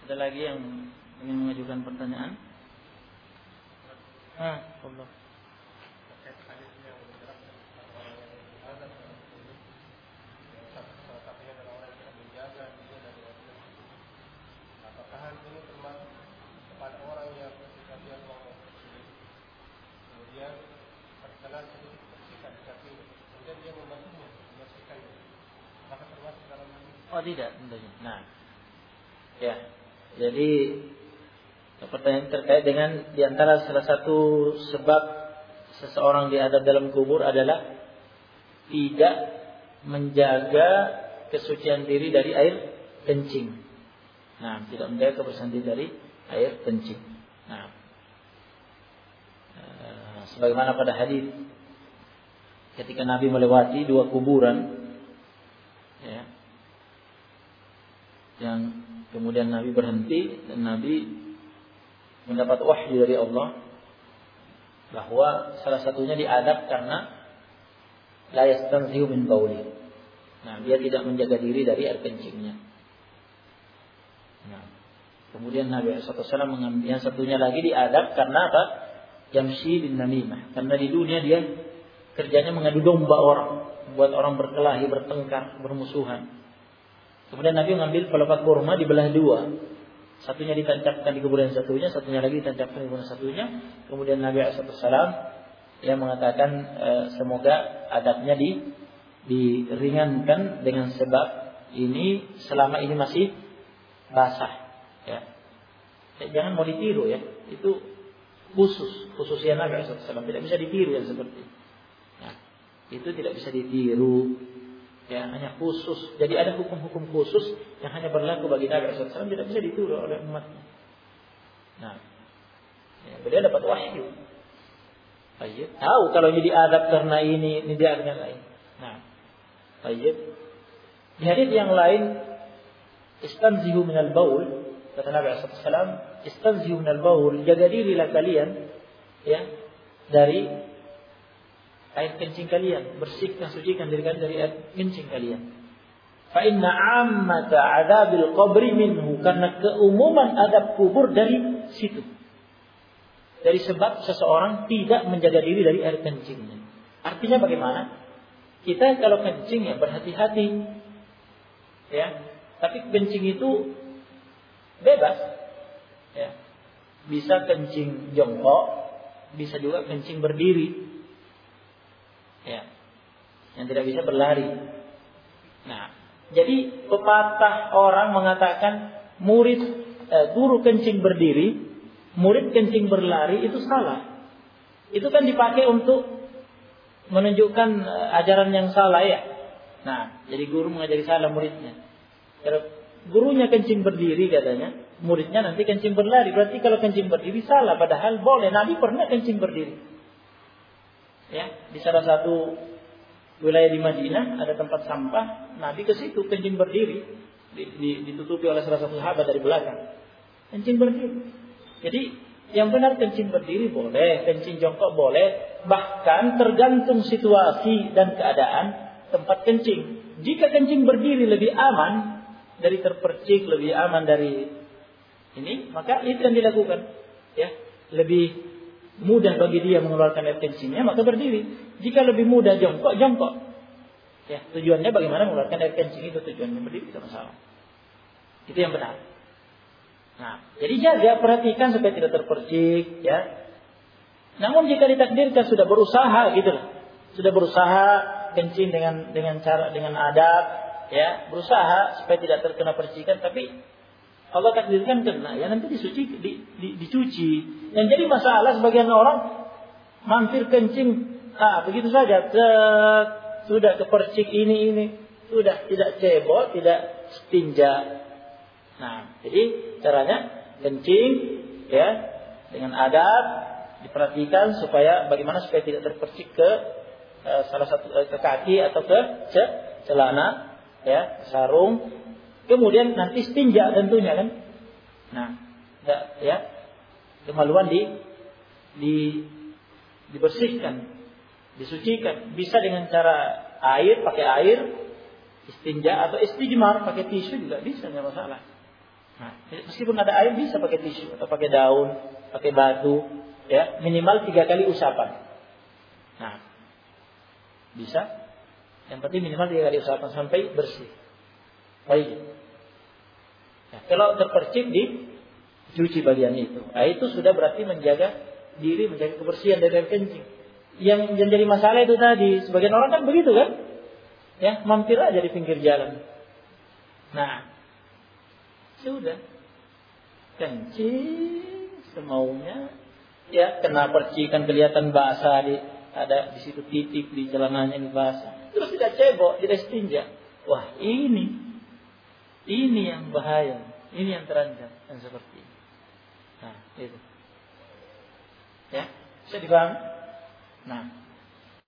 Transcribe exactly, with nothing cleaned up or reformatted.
Ada lagi yang ingin mengajukan pertanyaan? Ah, Allah. Apakah ini termasuk kepada orang yang ketika dia ngomong kemudian terkena sedikit percikan di kakinya, kemudian dia membantunya membersihkannya, maka termasuk dalam hal ini? Oh tidak, tentunya. Nah, ya, jadi pertanyaan terkait dengan diantara salah satu sebab seseorang diadab dalam kubur adalah tidak menjaga kesucian diri dari air kencing. Nah, tidak menjaga kebersihan diri dari air kencing. Nah, eh, sebagaimana pada hadis ketika Nabi melewati dua kuburan, ya, yang kemudian Nabi berhenti dan Nabi mendapat wahyu dari Allah bahwa salah satunya diadab karena la yastanzihu min bauli. Nah, dia tidak menjaga diri dari air kencingnya. Nah, kemudian Nabi shallallahu alaihi wasallam mengambil yang satunya lagi diadab karena apa? Yamshi bin namimah. Karena di dunia dia kerjanya mengadu domba orang, buat orang berkelahi, bertengkar, bermusuhan. Kemudian Nabi mengambil pelepah kurma dibelah dua. Satunya ditancapkan di kuburan satunya, satunya lagi ditancapkan di kuburan satunya. Kemudian Nabi shallallahu alaihi wasallam yang mengatakan e, semoga adabnya di diringankan dengan sebab ini selama ini masih basah, ya. Jangan mau ditiru, ya. Itu khusus, khususnya Nabi shallallahu alaihi wasallam, tidak bisa ditiru yang seperti itu. Ya. Itu tidak bisa ditiru. Ya, hanya khusus. Jadi ada hukum-hukum khusus yang hanya berlaku bagi Nabi shallallahu alaihi wasallam, tidak bisa ditiru oleh umatnya. Nah, ya, beliau dapat wahyu. Baik, tahu kalau ini diadab karena ini, ini diadab yang lain. Nah, baik. Di hadis yang lain, istanzihu minal baul, kata Nabi shallallahu alaihi wasallam, istanzihu minal baul, jaga dirilah kalian, ya, dari air kencing kalian, bersihkan, sucikan diri kalian dari air kencing kalian. Fa inna ammata adzabil qabri minhu, karena keumuman adab kubur dari situ. Dari sebab seseorang tidak menjaga diri dari air kencingnya. Artinya bagaimana? Kita kalau kencing ya berhati-hati. Ya. Tapi kencing itu bebas. Ya. Bisa kencing jongkok, bisa juga kencing berdiri. Ya, yang tidak bisa berlari. Nah, jadi pepatah orang mengatakan murid eh, guru kencing berdiri, murid kencing berlari, itu salah. Itu kan dipakai untuk menunjukkan eh, ajaran yang salah, ya. Nah, jadi guru mengajari salah muridnya. Kalau gurunya kencing berdiri katanya, muridnya nanti kencing berlari. Berarti kalau kencing berdiri salah, padahal boleh. Nabi pernah kencing berdiri. Ya, di salah satu wilayah di Madinah ada tempat sampah, Nabi ke situ kencing berdiri, ditutupi oleh salah satu sahabat dari belakang. Kencing berdiri. Jadi yang benar kencing berdiri boleh, kencing jongkok boleh, bahkan tergantung situasi dan keadaan tempat kencing. Jika kencing berdiri lebih aman dari terpercik, lebih aman dari ini, maka itu yang dilakukan. Ya, lebih mudah bagi dia mengeluarkan air kencingnya, maka berdiri. Jika lebih mudah jongkok, jongkok. Ya, tujuannya bagaimana mengeluarkan air kencing itu, tujuannya berdiri tidak masalah. Itu yang benar. Nah, jadi jaga, perhatikan supaya tidak terpercik, ya. Namun jika ditakdirkan sudah berusaha gitu, sudah berusaha kencing dengan dengan cara dengan adab, ya, berusaha supaya tidak terkena percikan, tapi Allah takdirkan kena, ya nanti disuci, di, di, dicuci. Yang jadi masalah sebagian orang mampir kencing, ah begitu saja, Cet, sudah kepercik ini ini, sudah tidak cebol, tidak stinja. Nah, jadi caranya kencing, ya, dengan adab, diperhatikan supaya bagaimana supaya tidak terpercik ke uh, salah satu uh, ke kaki atau ke celana, ya, sarung. Kemudian nanti istinja tentunya kan. Nah, ya, ya kemaluan di, di dibersihkan, disucikan. Bisa dengan cara air, pakai air, istinja atau istijmar, pakai tisu juga bisa, tidak masalah. Nah, meskipun ada air bisa pakai tisu atau pakai daun, pakai batu, ya minimal tiga kali usapan. Nah, bisa. Yang penting minimal tiga kali usapan sampai bersih. Baik. Nah, kalau terpercik di cuci bagian itu, nah itu sudah berarti menjaga diri, menjaga kebersihan dari air kencing. Yang menjadi masalah itu tadi, sebagian orang kan begitu kan, ya mampir aja di pinggir jalan. Nah, sudah kencing semaunya, ya kena percikan kelihatan basah di ada di situ titik di celananya ini basah. Terus tidak cebok, tidak istinja. Wah ini, ini yang bahaya, ini yang terancam dan seperti ini. Nah itu, ya bisa dipahami. Nah.